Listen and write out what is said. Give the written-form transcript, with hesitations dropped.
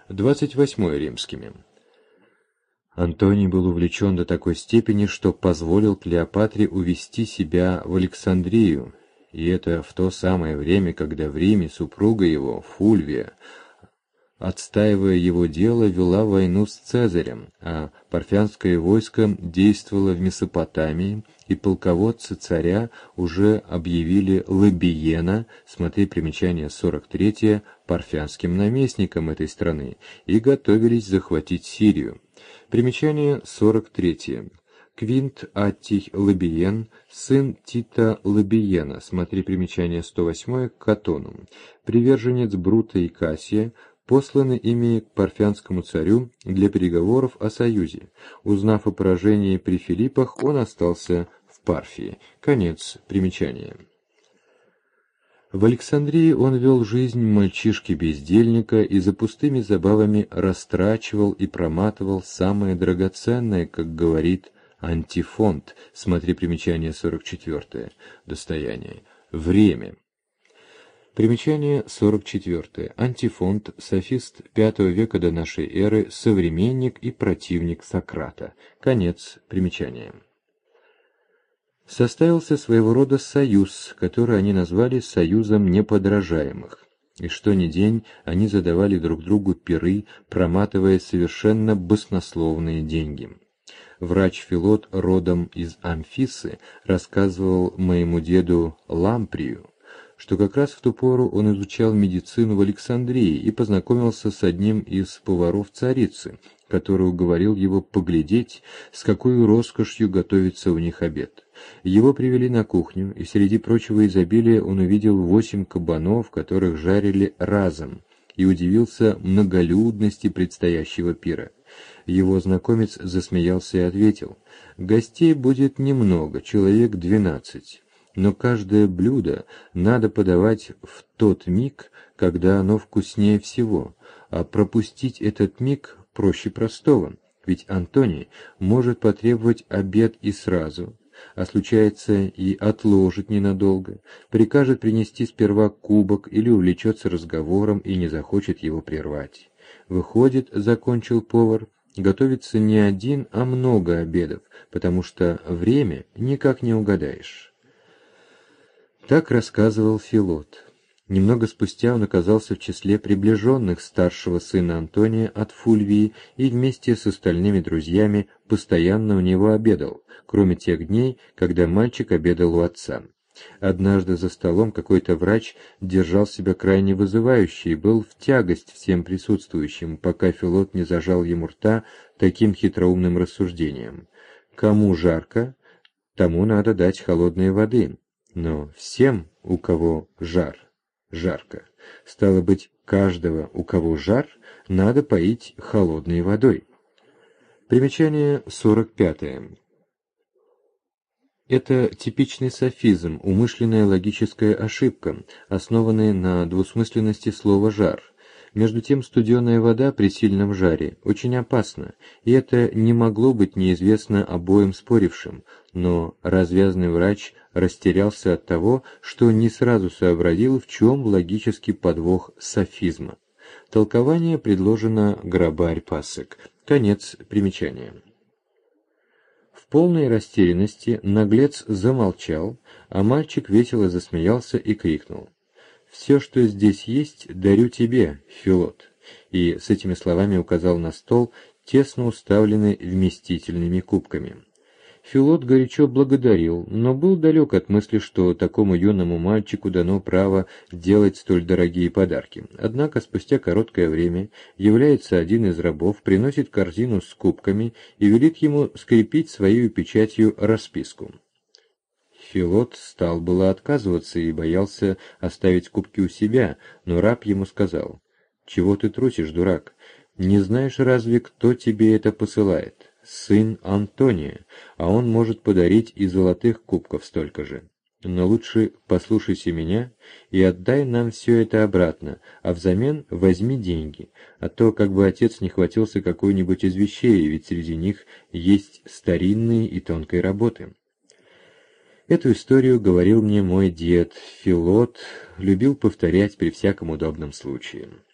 28 римскими. Антоний был увлечен до такой степени, что позволил Клеопатре увести себя в Александрию, и это в то самое время, когда в Риме супруга его, Фульвия, отстаивая его дело, вела войну с Цезарем, а парфянское войско действовало в Месопотамии, и полководцы царя уже объявили Лабиена, смотри примечание 43, парфянским наместником этой страны, и готовились захватить Сирию. Примечание 43. Квинт Аттий Лабиен, сын Тита Лабиена, смотри примечание 108 к Катону, приверженец Брута и Кассия, посланы ими к парфянскому царю для переговоров о союзе. Узнав о поражении при Филиппах, он остался в Парфии. Конец примечания. В Александрии он вел жизнь мальчишки-бездельника и за пустыми забавами растрачивал и проматывал самое драгоценное, как говорит Антифонт, смотри примечание 44, достояние, время. Примечание 44. Антифонт, софист V века до нашей эры, современник и противник Сократа. Конец примечания. Составился своего рода союз, который они назвали «союзом неподражаемых». И что ни день они задавали друг другу пиры, проматывая совершенно баснословные деньги. Врач Филот, родом из Амфисы, рассказывал моему деду Ламприю, что как раз в ту пору он изучал медицину в Александрии и познакомился с одним из поваров царицы, который уговорил его поглядеть, с какой роскошью готовится у них обед. Его привели на кухню, и среди прочего изобилия он увидел 8 кабанов, которых жарили разом, и удивился многолюдности предстоящего пира. Его знакомец засмеялся и ответил: «Гостей будет немного, человек 12. Но каждое блюдо надо подавать в тот миг, когда оно вкуснее всего, а пропустить этот миг проще простого, ведь Антоний может потребовать обед и сразу, а случается и отложит ненадолго, прикажет принести сперва кубок или увлечется разговором и не захочет его прервать. Выходит, закончил повар, готовится не один, а много обедов, потому что время никак не угадаешь». Так рассказывал Филот. Немного спустя он оказался в числе приближенных старшего сына Антония от Фульвии и вместе с остальными друзьями постоянно у него обедал, кроме тех дней, когда мальчик обедал у отца. Однажды за столом какой-то врач держал себя крайне вызывающе и был в тягость всем присутствующим, пока Филот не зажал ему рта таким хитроумным рассуждением: «Кому жарко, тому надо дать холодной воды, но всем, у кого жарко. Стало быть, каждого, у кого жар, надо поить холодной водой». Примечание 45. Это типичный софизм, умышленная логическая ошибка, основанная на двусмысленности слова «жар». Между тем, студеная вода при сильном жаре очень опасна, и это не могло быть неизвестно обоим спорившим, но развязный врач растерялся от того, что не сразу сообразил, в чем логический подвох софизма. Толкование предложено Грабарь Пассек. Конец примечания. В полной растерянности наглец замолчал, а мальчик весело засмеялся и крикнул: «Все, что здесь есть, дарю тебе, Филот», и с этими словами указал на стол, тесно уставленный вместительными кубками. Филот горячо благодарил, но был далек от мысли, что такому юному мальчику дано право делать столь дорогие подарки. Однако спустя короткое время является один из рабов, приносит корзину с кубками и велит ему скрепить своей печатью расписку. Филот стал было отказываться и боялся оставить кубки у себя, но раб ему сказал: «Чего ты трусишь, дурак? Не знаешь разве, кто тебе это посылает? Сын Антония, а он может подарить и золотых кубков столько же. Но лучше послушайся меня и отдай нам все это обратно, а взамен возьми деньги, а то как бы отец не хватился какой-нибудь из вещей, ведь среди них есть старинные и тонкой работы». Эту историю говорил мне мой дед. Филот любил повторять при всяком удобном случае.